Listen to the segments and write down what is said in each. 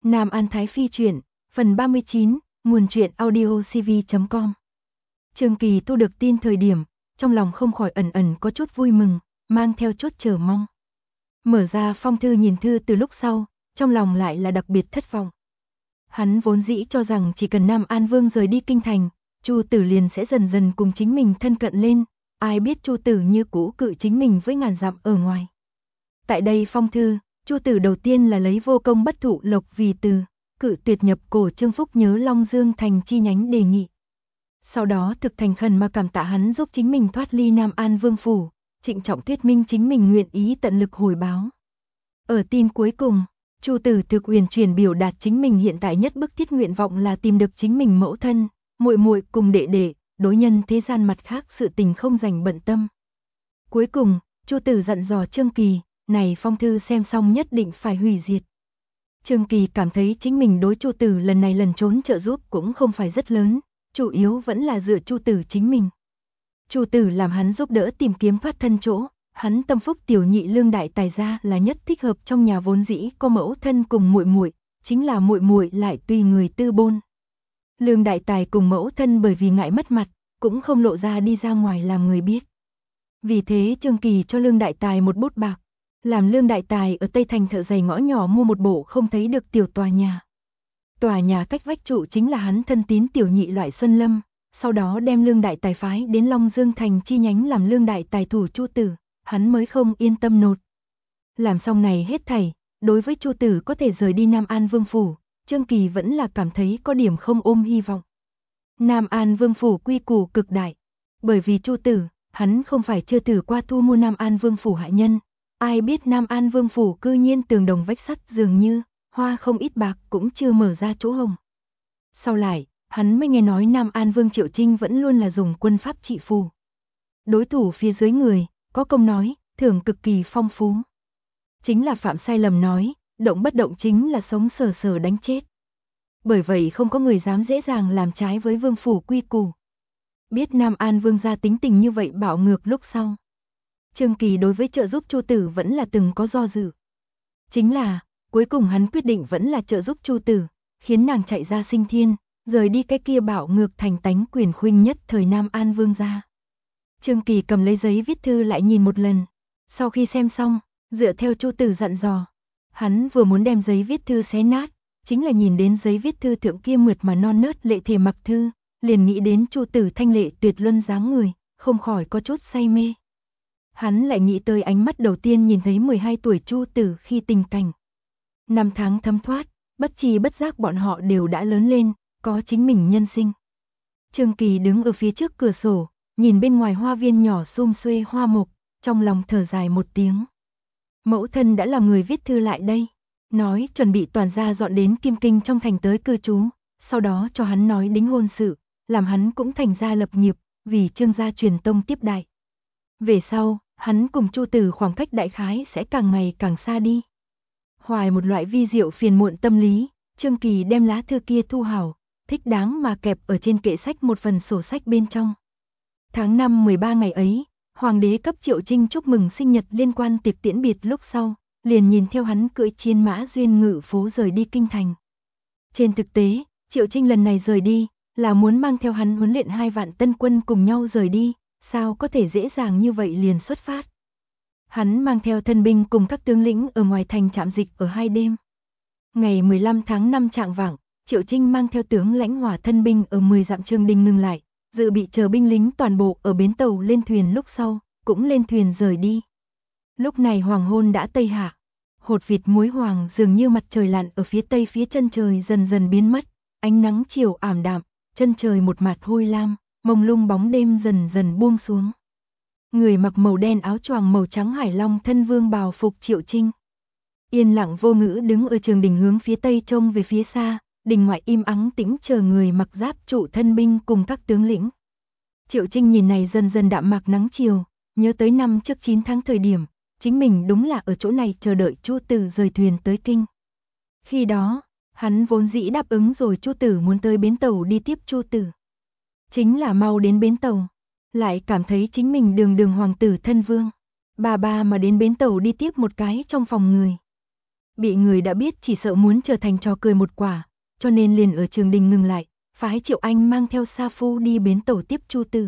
Nam An Thái Phi truyện, phần 39, nguồn truyện audiocv.com. Trương Kỳ thu được tin thời điểm, trong lòng không khỏi ẩn ẩn có chút vui mừng, mang theo chút chờ mong. Mở ra phong thư nhìn thư từ lúc sau, trong lòng lại là đặc biệt thất vọng. Hắn vốn dĩ cho rằng chỉ cần Nam An Vương rời đi kinh thành, Chu Tử liền sẽ dần dần cùng chính mình thân cận lên, ai biết Chu Tử như cũ cự chính mình với ngàn dặm ở ngoài. Tại đây phong thư, Chu Tử đầu tiên là lấy vô công bất thụ lộc vì từ, cự tuyệt nhập cổ Trương Phúc nhớ Long Dương thành chi nhánh đề nghị. Sau đó thực thành khẩn mà cảm tạ hắn giúp chính mình thoát ly Nam An Vương phủ, trịnh trọng thuyết minh chính mình nguyện ý tận lực hồi báo. Ở tin cuối cùng, Chu Tử thực uyển chuyển biểu đạt chính mình hiện tại nhất bức thiết nguyện vọng là tìm được chính mình mẫu thân, muội muội cùng đệ đệ, đối nhân thế gian mặt khác sự tình không dành bận tâm. Cuối cùng, Chu Tử dặn dò Trương Kỳ, này phong thư xem xong nhất định phải hủy diệt. Trương Kỳ cảm thấy chính mình đối Chu Tử lần này lần trốn trợ giúp cũng không phải rất lớn, chủ yếu vẫn là dựa Chu Tử chính mình. Chu Tử làm hắn giúp đỡ tìm kiếm thoát thân chỗ, hắn tâm phúc tiểu nhị Lương Đại Tài gia là nhất thích hợp trong nhà vốn dĩ có mẫu thân cùng muội muội, chính là muội muội lại tùy người tư bôn. Lương Đại Tài cùng mẫu thân bởi vì ngại mất mặt, cũng không lộ ra đi ra ngoài làm người biết. Vì thế Trương Kỳ cho Lương Đại Tài một bút bạc, làm Lương Đại Tài ở Tây Thành thợ giày ngõ nhỏ mua một bộ không thấy được tiểu tòa nhà. Tòa nhà cách vách trụ chính là hắn thân tín tiểu nhị Loại Xuân Lâm, sau đó đem Lương Đại Tài phái đến Long Dương thành chi nhánh làm Lương Đại Tài thủ Chu Tử, hắn mới không yên tâm nột. Làm xong này hết thảy, đối với Chu Tử có thể rời đi Nam An Vương phủ, Trương Kỳ vẫn là cảm thấy có điểm không ôm hy vọng. Nam An Vương phủ quy củ cực đại, bởi vì Chu Tử, hắn không phải chưa thử qua thu mua Nam An Vương phủ hạ nhân. Ai biết Nam An Vương phủ cư nhiên tường đồng vách sắt dường như, hoa không ít bạc cũng chưa mở ra chỗ hồng. Sau lại, hắn mới nghe nói Nam An Vương Triệu Trinh vẫn luôn là dùng quân pháp trị phù. Đối thủ phía dưới người, có công nói, thưởng cực kỳ phong phú. Chính là phạm sai lầm nói, động bất động chính là sống sờ sờ đánh chết. Bởi vậy không có người dám dễ dàng làm trái với vương phủ quy củ. Biết Nam An Vương gia tính tình như vậy bạo ngược lúc sau. Trương Kỳ đối với trợ giúp Chu Tử vẫn là từng có do dự. Chính là, cuối cùng hắn quyết định vẫn là trợ giúp Chu Tử, khiến nàng chạy ra Sinh Thiên, rời đi cái kia bạo ngược thành tánh quyền khuynh nhất thời Nam An Vương gia. Trương Kỳ cầm lấy giấy viết thư lại nhìn một lần, sau khi xem xong, dựa theo Chu Tử dặn dò, hắn vừa muốn đem giấy viết thư xé nát, chính là nhìn đến giấy viết thư thượng kia mượt mà non nớt lệ thể mặc thư, liền nghĩ đến Chu Tử thanh lệ tuyệt luân dáng người, không khỏi có chút say mê. Hắn lại nghĩ tới ánh mắt đầu tiên nhìn thấy 12 tuổi Chu Tử khi tình cảnh. Năm tháng thấm thoát, bất tri bất giác bọn họ đều đã lớn lên, có chính mình nhân sinh. Trương Kỳ đứng ở phía trước cửa sổ, nhìn bên ngoài hoa viên nhỏ sum xuê hoa mục, trong lòng thở dài một tiếng. Mẫu thân đã làm người viết thư lại đây, nói chuẩn bị toàn gia dọn đến Kim Kinh trong thành tới cư trú, sau đó cho hắn nói đính hôn sự, làm hắn cũng thành gia lập nghiệp, vì Trương gia truyền tông tiếp đại. Về sau, hắn cùng Chu Tử khoảng cách đại khái sẽ càng ngày càng xa đi. Hoài một loại vi diệu phiền muộn tâm lý, Trương Kỳ đem lá thư kia thu hảo, thích đáng mà kẹp ở trên kệ sách một phần sổ sách bên trong. Tháng 5 13 ngày ấy, Hoàng đế cấp Triệu Trinh chúc mừng sinh nhật liên quan tiệc tiễn biệt lúc sau, liền nhìn theo hắn cưỡi chiến mã duyên ngự phố rời đi kinh thành. Trên thực tế, Triệu Trinh lần này rời đi, là muốn mang theo hắn huấn luyện 2 vạn tân quân cùng nhau rời đi. Sao có thể dễ dàng như vậy liền xuất phát. Hắn mang theo thân binh cùng các tướng lĩnh ở ngoài thành trạm dịch ở 2 đêm. Ngày 15 tháng 5 trạng vạng, Triệu Trinh mang theo tướng lãnh hỏa thân binh ở 10 dặm Trường Đình ngừng lại, dự bị chờ binh lính toàn bộ ở bến tàu lên thuyền lúc sau, cũng lên thuyền rời đi. Lúc này hoàng hôn đã tây hạ, hột vịt muối hoàng dường như mặt trời lặn ở phía tây phía chân trời dần dần biến mất, ánh nắng chiều ảm đạm, chân trời một mạt hôi lam. Mông lung bóng đêm dần dần buông xuống. Người mặc màu đen áo choàng màu trắng hải long thân vương bào phục Triệu Trinh. Yên lặng vô ngữ đứng ở Trường Đình hướng phía tây trông về phía xa, đình ngoại im ắng tĩnh chờ người mặc giáp trụ thân binh cùng các tướng lĩnh. Triệu Trinh nhìn này dần dần đạm mạc nắng chiều, nhớ tới năm trước 9 tháng thời điểm, chính mình đúng là ở chỗ này chờ đợi Chu Tử rời thuyền tới kinh. Khi đó, hắn vốn dĩ đáp ứng rồi Chu Tử muốn tới bến tàu đi tiếp Chu Tử. Chính là mau đến bến tàu, lại cảm thấy chính mình đường đường hoàng tử thân vương, bà mà đến bến tàu đi tiếp một cái trong phòng người. Bị người đã biết chỉ sợ muốn trở thành trò cười một quả, cho nên liền ở Trường Đình ngừng lại, phái Triệu Anh mang theo Sa Phu đi bến tàu tiếp Chu Tử.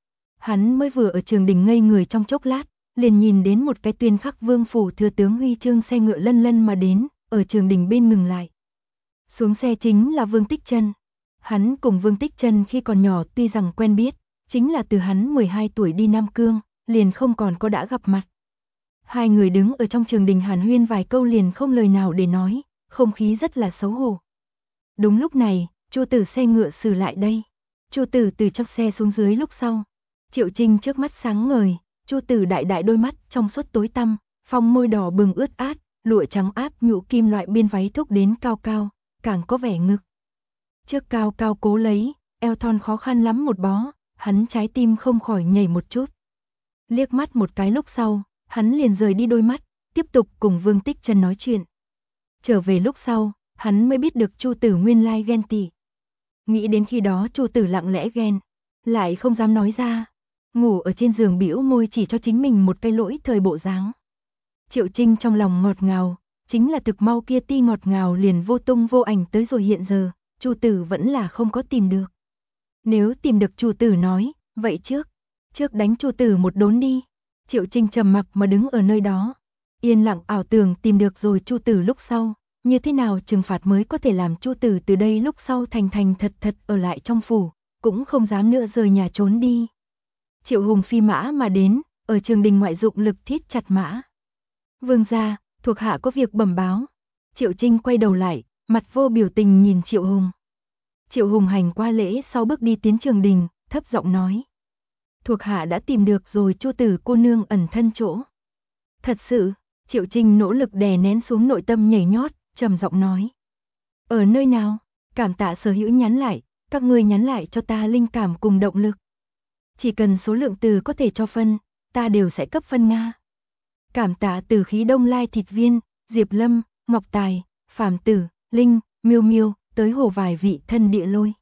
Hắn mới vừa ở Trường Đình ngây người trong chốc lát, liền nhìn đến một cái Tuyên Khắc Vương phủ thừa tướng huy chương xe ngựa lân lân mà đến, ở Trường Đình bên ngừng lại. Xuống xe chính là Vương Tích Chân. Hắn cùng Vương Tích Chân khi còn nhỏ tuy rằng quen biết, chính là từ hắn 12 tuổi đi Nam Cương, liền không còn có đã gặp mặt. Hai người đứng ở trong Trường Đình hàn huyên vài câu liền không lời nào để nói, không khí rất là xấu hổ. Đúng lúc này, Chu Tử xe ngựa xử lại đây. Chu Tử từ trong xe xuống dưới lúc sau. Triệu Trinh trước mắt sáng ngời, Chu Tử đại đại đôi mắt trong suốt tối tăm, phong môi đỏ bừng ướt át, lụa trắng áp nhũ kim loại biên váy thúc đến cao cao, càng có vẻ ngực. Trước cao cao cố lấy, eo thon khó khăn lắm một bó, hắn trái tim không khỏi nhảy một chút. Liếc mắt một cái lúc sau, hắn liền rời đi đôi mắt, tiếp tục cùng Vương Tích Chân nói chuyện. Trở về lúc sau, hắn mới biết được Chu Tử nguyên lai ghen tị. Nghĩ đến khi đó Chu Tử lặng lẽ ghen, lại không dám nói ra. Ngủ ở trên giường bĩu môi chỉ cho chính mình một cái lỗi thời bộ dáng. Triệu Trinh trong lòng ngọt ngào, chính là thực mau kia ti ngọt ngào liền vô tung vô ảnh tới rồi hiện giờ, Chu Tử vẫn là không có tìm được. Nếu tìm được Chu Tử nói, vậy trước đánh Chu Tử một đốn đi. Triệu Trinh trầm mặc mà đứng ở nơi đó, yên lặng ảo tưởng tìm được rồi Chu Tử lúc sau, như thế nào trừng phạt mới có thể làm Chu Tử từ đây lúc sau thành thành thật thật ở lại trong phủ, cũng không dám nữa rời nhà trốn đi. Triệu Hùng phi mã mà đến, ở Trường Đình ngoại dụng lực thiết chặt mã. Vương gia, thuộc hạ có việc bẩm báo. Triệu Trinh quay đầu lại, mặt vô biểu tình nhìn Triệu Hùng. Triệu Hùng hành qua lễ sau bước đi tiến Trường Đình, thấp giọng nói. Thuộc hạ đã tìm được rồi Chu Tử cô nương ẩn thân chỗ. Thật sự, Triệu Trinh nỗ lực đè nén xuống nội tâm nhảy nhót, trầm giọng nói. Ở nơi nào? Cảm tạ sở hữu nhắn lại, các ngươi nhắn lại cho ta linh cảm cùng động lực. Chỉ cần số lượng từ có thể cho phân, ta đều sẽ cấp phân Nga. Cảm tạ từ khí Đông Lai Thịt Viên, Diệp Lâm, Ngọc Tài, Phàm Tử, Linh, Miêu Miêu, tới hồ vài vị thân địa lôi.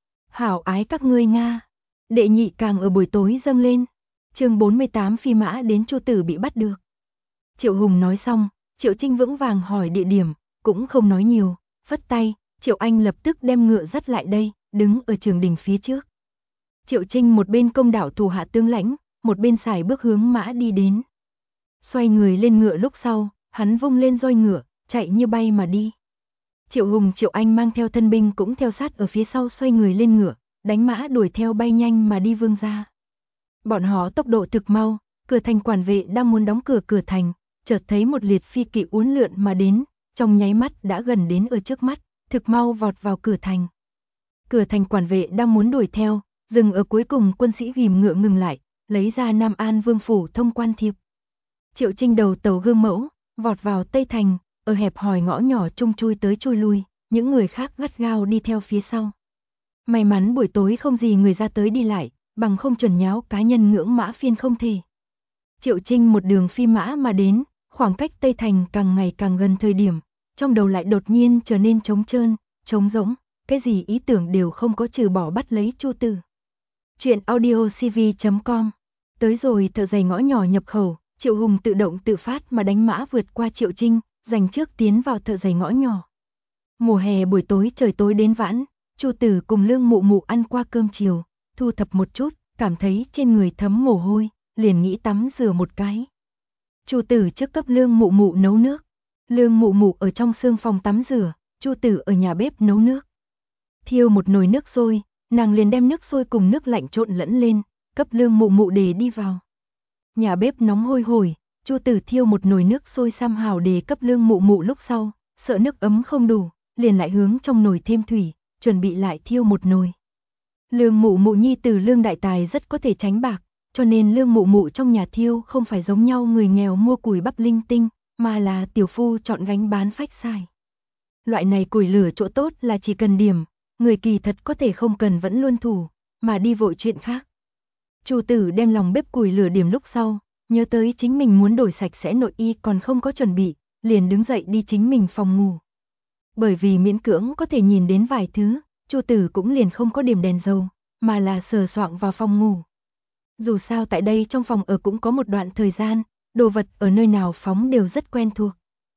Hảo ái các ngươi Nga. Đệ nhị càng ở buổi tối dâng lên. Chương 48 phi mã đến Chu Tử bị bắt được. Triệu Hùng nói xong, Triệu Trinh vững vàng hỏi địa điểm, cũng không nói nhiều, phất tay, Triệu Anh lập tức đem ngựa dắt lại đây, đứng ở Trường Đình phía trước. Triệu Trinh một bên công đạo thủ hạ tướng lãnh, một bên xài bước hướng mã đi đến. Xoay người lên ngựa lúc sau, hắn vung lên roi ngựa, chạy như bay mà đi. Triệu Hùng Triệu Anh mang theo thân binh cũng theo sát ở phía sau xoay người lên ngựa, đánh mã đuổi theo bay nhanh mà đi vương gia. Bọn họ tốc độ thực mau, cửa thành quản vệ đang muốn đóng cửa thành, chợt thấy một liệt phi kỵ uốn lượn mà đến, trong nháy mắt đã gần đến ở trước mắt, thực mau vọt vào cửa thành. Cửa thành quản vệ đang muốn đuổi theo, dừng ở cuối cùng quân sĩ ghim ngựa ngừng lại, lấy ra Nam An Vương phủ thông quan thiệp. Triệu Trinh đầu tàu gương mẫu, vọt vào Tây Thành, ở hẹp hòi ngõ nhỏ chung chui tới chui lui, những người khác gắt gao đi theo phía sau. May mắn buổi tối không gì người ra tới đi lại, bằng không chuẩn nháo cá nhân ngưỡng mã phiên không thể. Triệu Trinh một đường phi mã mà đến, khoảng cách Tây Thành càng ngày càng gần thời điểm, trong đầu lại đột nhiên trở nên trống trơn, trống rỗng, cái gì ý tưởng đều không có trừ bỏ bắt lấy Chu Tử. Chuyện audiocv.com. Tới rồi thợ giày ngõ nhỏ nhập khẩu, Triệu Hùng tự động tự phát mà đánh mã vượt qua Triệu Trinh, giành trước tiến vào thợ giày ngõ nhỏ. Mùa hè buổi tối trời tối đến vãn, Chu Tử cùng Lương Mụ Mụ ăn qua cơm chiều, thu thập một chút, cảm thấy trên người thấm mồ hôi, liền nghĩ tắm rửa một cái. Chu Tử trước cấp Lương Mụ Mụ nấu nước. Lương Mụ Mụ ở trong xương phòng tắm rửa, Chu Tử ở nhà bếp nấu nước. Thiêu một nồi nước sôi, nàng liền đem nước sôi cùng nước lạnh trộn lẫn lên, cấp Lương Mụ Mụ để đi vào. Nhà bếp nóng hôi hổi, Chu Tử thiêu một nồi nước sôi sam hào để cấp Lương Mụ Mụ lúc sau, sợ nước ấm không đủ, liền lại hướng trong nồi thêm thủy, chuẩn bị lại thiêu một nồi. Lương Mụ Mụ nhi tử Lương Đại Tài rất có thể tránh bạc, cho nên Lương Mụ Mụ trong nhà thiêu không phải giống nhau người nghèo mua củi bắp linh tinh, mà là tiểu phu chọn gánh bán phách xài. Loại này củi lửa chỗ tốt là chỉ cần điểm, người kỳ thật có thể không cần vẫn luôn thủ, mà đi vội chuyện khác. Chu Tử đem lòng bếp củi lửa điểm lúc sau, nhớ tới chính mình muốn đổi sạch sẽ nội y còn không có chuẩn bị, liền đứng dậy đi chính mình phòng ngủ. Bởi vì miễn cưỡng có thể nhìn đến vài thứ, Chu Tử cũng liền không có điểm đèn dầu, mà là sờ soạng vào phòng ngủ. Dù sao tại đây trong phòng ở cũng có một đoạn thời gian, đồ vật ở nơi nào phóng đều rất quen thuộc.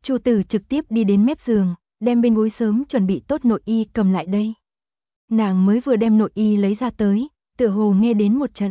Chu Tử trực tiếp đi đến mép giường, đem bên gối sớm chuẩn bị tốt nội y cầm lại đây. Nàng mới vừa đem nội y lấy ra tới, tựa hồ nghe đến một trận.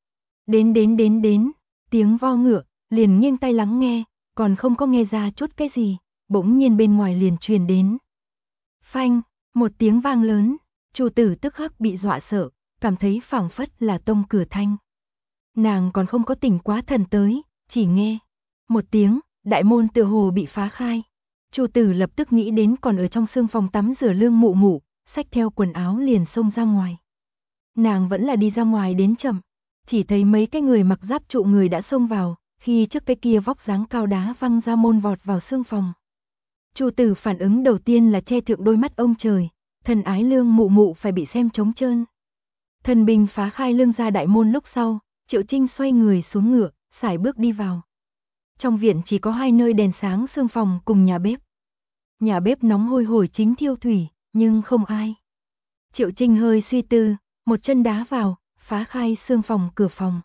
Đến, tiếng vo ngựa, liền nghiêng tai lắng nghe, còn không có nghe ra chút cái gì, bỗng nhiên bên ngoài liền truyền đến. Phanh, một tiếng vang lớn, Chu Tử tức khắc bị dọa sợ, cảm thấy phảng phất là tông cửa thanh. Nàng còn không có tỉnh quá thần tới, chỉ nghe một tiếng, đại môn tựa hồ bị phá khai. Chu Tử lập tức nghĩ đến còn ở trong sương phòng tắm rửa Lương Mụ Mụ, xách theo quần áo liền xông ra ngoài. Nàng vẫn là đi ra ngoài đến chậm, chỉ thấy mấy cái người mặc giáp trụ người đã xông vào, khi trước cái kia vóc dáng cao đá văng ra môn vọt vào sương phòng. Chu Tử phản ứng đầu tiên là che thượng đôi mắt ông trời, thần ái Lương Mụ Mụ phải bị xem trống trơn. Thần binh phá khai lương gia đại môn lúc sau, Triệu Trinh xoay người xuống ngựa, sải bước đi vào. Trong viện chỉ có hai nơi đèn sáng sương phòng cùng nhà bếp. Nhà bếp nóng hôi hổi chính thiêu thủy, nhưng không ai. Triệu Trinh hơi suy tư, một chân đá vào, phá khai sương phòng cửa phòng.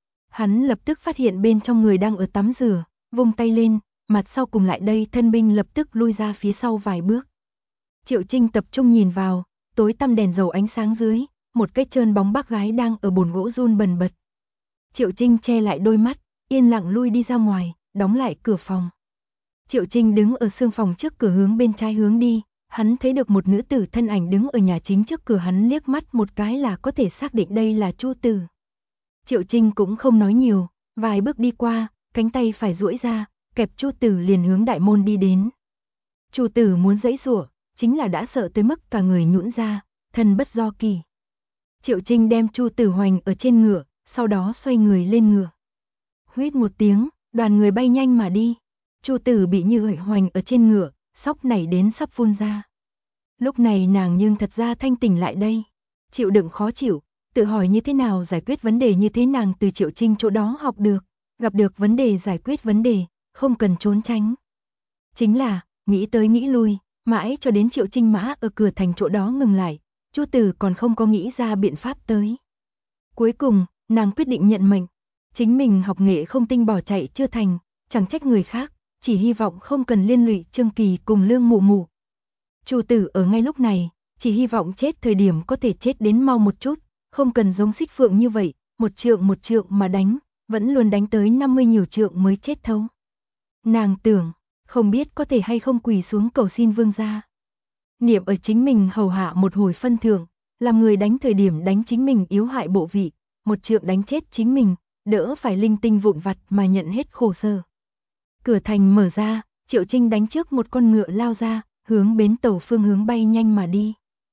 Hắn lập tức phát hiện bên trong người đang ở tắm rửa, vung tay lên, mặt sau cùng lại đây thân binh lập tức lui ra phía sau vài bước. Triệu Trinh tập trung nhìn vào, tối tăm đèn dầu ánh sáng dưới, một cái trơn bóng bác gái đang ở bồn gỗ run bần bật. Triệu Trinh che lại đôi mắt, yên lặng lui đi ra ngoài, đóng lại cửa phòng. Triệu Trinh đứng ở sương phòng trước cửa hướng bên trái hướng đi, hắn thấy được một nữ tử thân ảnh đứng ở nhà chính trước cửa, hắn liếc mắt một cái là có thể xác định đây là Chu Tử. Triệu Trinh cũng không nói nhiều, vài bước đi qua, cánh tay phải duỗi ra, kẹp Chu Tử liền hướng đại môn đi đến. Chu Tử muốn giãy giụa, chính là đã sợ tới mức cả người nhũn ra, thân bất do kỳ. Triệu Trinh đem Chu Tử hoành ở trên ngựa, sau đó xoay người lên ngựa. Huýt một tiếng, đoàn người bay nhanh mà đi. Chu Tử bị như hoành ở trên ngựa, sóc nảy đến sắp phun ra. Lúc này nàng nhưng thật ra thanh tỉnh lại đây, chịu đựng khó chịu, tự hỏi như thế nào giải quyết vấn đề như thế nàng từ Triệu Trinh chỗ đó học được, gặp được vấn đề giải quyết vấn đề, không cần trốn tránh. Chính là, nghĩ tới nghĩ lui, mãi cho đến Triệu Trinh mã ở cửa thành chỗ đó ngừng lại, Chu Tử còn không có nghĩ ra biện pháp tới. Cuối cùng, nàng quyết định nhận mệnh, chính mình học nghệ không tinh bỏ chạy chưa thành, chẳng trách người khác, chỉ hy vọng không cần liên lụy Trương Kỳ cùng Lương Mụ Mụ. Chu Tử ở ngay lúc này, chỉ hy vọng chết thời điểm có thể chết đến mau một chút, không cần giống Xích Phượng như vậy, một trượng mà đánh, vẫn luôn đánh tới 50 nhiều trượng mới chết thấu. Nàng tưởng, không biết có thể hay không quỳ xuống cầu xin vương gia. Niệm ở chính mình hầu hạ một hồi phân thưởng, làm người đánh thời điểm đánh chính mình yếu hại bộ vị, một trượng đánh chết chính mình, đỡ phải linh tinh vụn vặt mà nhận hết khổ sở. Cửa thành mở ra, Triệu Trinh đánh trước một con ngựa lao ra, hướng bến tàu phương hướng bay nhanh mà đi.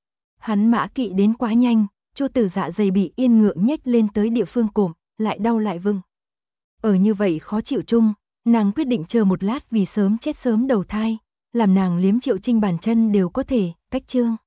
Hắn mã kỵ đến quá nhanh, Chu Tử dạ dày bị yên ngựa nhếch lên tới địa phương cổm, lại đau lại vâng. Ở như vậy khó chịu chung, nàng quyết định chờ một lát vì sớm chết sớm đầu thai, làm nàng liếm Triệu Trinh bàn chân đều có thể, cách chương.